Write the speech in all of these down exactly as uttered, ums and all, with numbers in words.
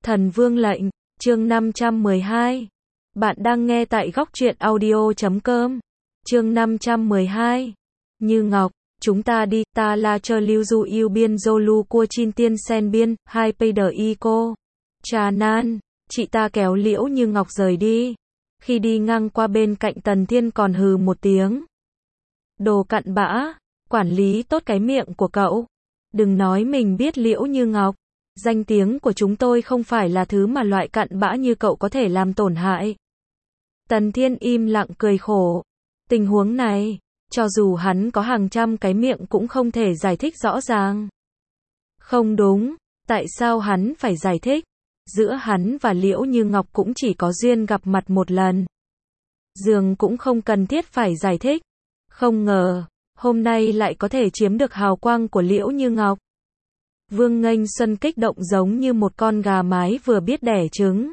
Thần Vương lệnh, chương năm trăm mười hai. Bạn đang nghe tại góc truyện audio chấm com. Chương năm trăm mười hai. Như Ngọc, chúng ta đi, ta la chờ lưu du yêu biên Zolu cua chin tiên sen biên, hai Payder y cô. Trà nan, chị ta kéo Liễu Như Ngọc rời đi. Khi đi ngang qua bên cạnh Tần Thiên còn hừ một tiếng. Đồ cặn bã, quản lý tốt cái miệng của cậu. Đừng nói mình biết Liễu Như Ngọc. Danh tiếng của chúng tôi không phải là thứ mà loại cặn bã như cậu có thể làm tổn hại. Tần Thiên im lặng cười khổ. Tình huống này, cho dù hắn có hàng trăm cái miệng cũng không thể giải thích rõ ràng. Không đúng, tại sao hắn phải giải thích? Giữa hắn và Liễu Như Ngọc cũng chỉ có duyên gặp mặt một lần. Dường cũng không cần thiết phải giải thích. Không ngờ, hôm nay lại có thể chiếm được hào quang của Liễu Như Ngọc. Vương Nghênh Xuân kích động giống như một con gà mái vừa biết đẻ trứng.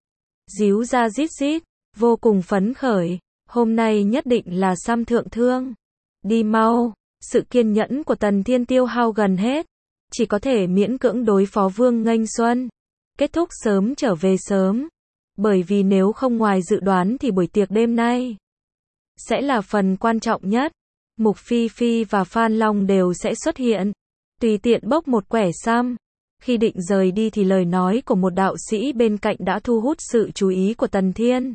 Díu ra rít rít, vô cùng phấn khởi, hôm nay nhất định là Sam thượng thương. Đi mau, sự kiên nhẫn của Tần Thiên tiêu hao gần hết, chỉ có thể miễn cưỡng đối phó Vương Nghênh Xuân. Kết thúc sớm trở về sớm, bởi vì nếu không ngoài dự đoán thì buổi tiệc đêm nay sẽ là phần quan trọng nhất. Mục Phi Phi và Phan Long đều sẽ xuất hiện. Tùy tiện bốc một quẻ Sam. Khi định rời đi thì lời nói của một đạo sĩ bên cạnh đã thu hút sự chú ý của Tần Thiên.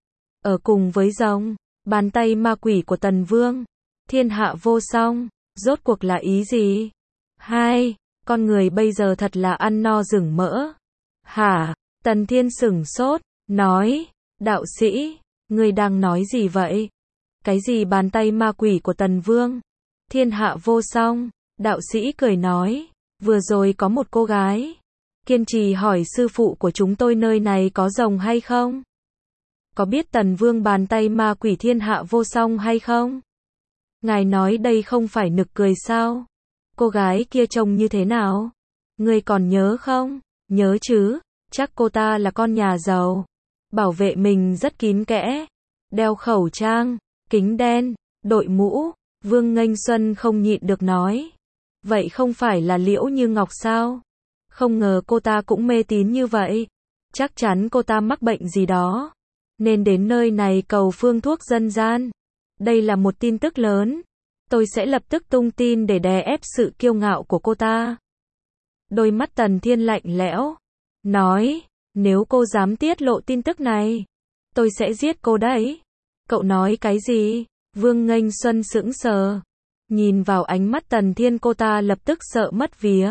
Ở cùng với rồng, bàn tay ma quỷ của Tần Vương, thiên hạ vô song, rốt cuộc là ý gì? Hai, con người bây giờ thật là ăn no rừng mỡ. Hả? Tần Thiên sửng sốt, nói, đạo sĩ, ngươi đang nói gì vậy? Cái gì bàn tay ma quỷ của Tần Vương? Thiên hạ vô song. Đạo sĩ cười nói, vừa rồi có một cô gái kiên trì hỏi sư phụ của chúng tôi nơi này có rồng hay không? Có biết Tần Vương bàn tay ma quỷ thiên hạ vô song hay không? Ngài nói đây không phải nực cười sao? Cô gái kia trông như thế nào? Ngươi còn nhớ không? Nhớ chứ, chắc cô ta là con nhà giàu. Bảo vệ mình rất kín kẽ. Đeo khẩu trang, kính đen, đội mũ. Vương Nghênh Xuân không nhịn được nói. Vậy không phải là Liễu Như Ngọc sao? Không ngờ cô ta cũng mê tín như vậy. Chắc chắn cô ta mắc bệnh gì đó, nên đến nơi này cầu phương thuốc dân gian. Đây là một tin tức lớn. Tôi sẽ lập tức tung tin để đè ép sự kiêu ngạo của cô ta. Đôi mắt Tần Thiên lạnh lẽo. Nói, nếu cô dám tiết lộ tin tức này, tôi sẽ giết cô đấy. Cậu nói cái gì? Vương Nghênh Xuân sững sờ. Nhìn vào ánh mắt Tần Thiên cô ta lập tức sợ mất vía.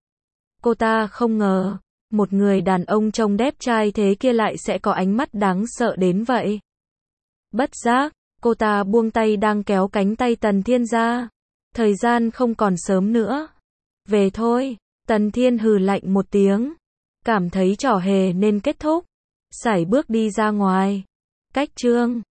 Cô ta không ngờ, một người đàn ông trông đẹp trai thế kia lại sẽ có ánh mắt đáng sợ đến vậy. Bất giác, cô ta buông tay đang kéo cánh tay Tần Thiên ra. Thời gian không còn sớm nữa. Về thôi, Tần Thiên hừ lạnh một tiếng. Cảm thấy trò hề nên kết thúc. Sải bước đi ra ngoài. Cách chương.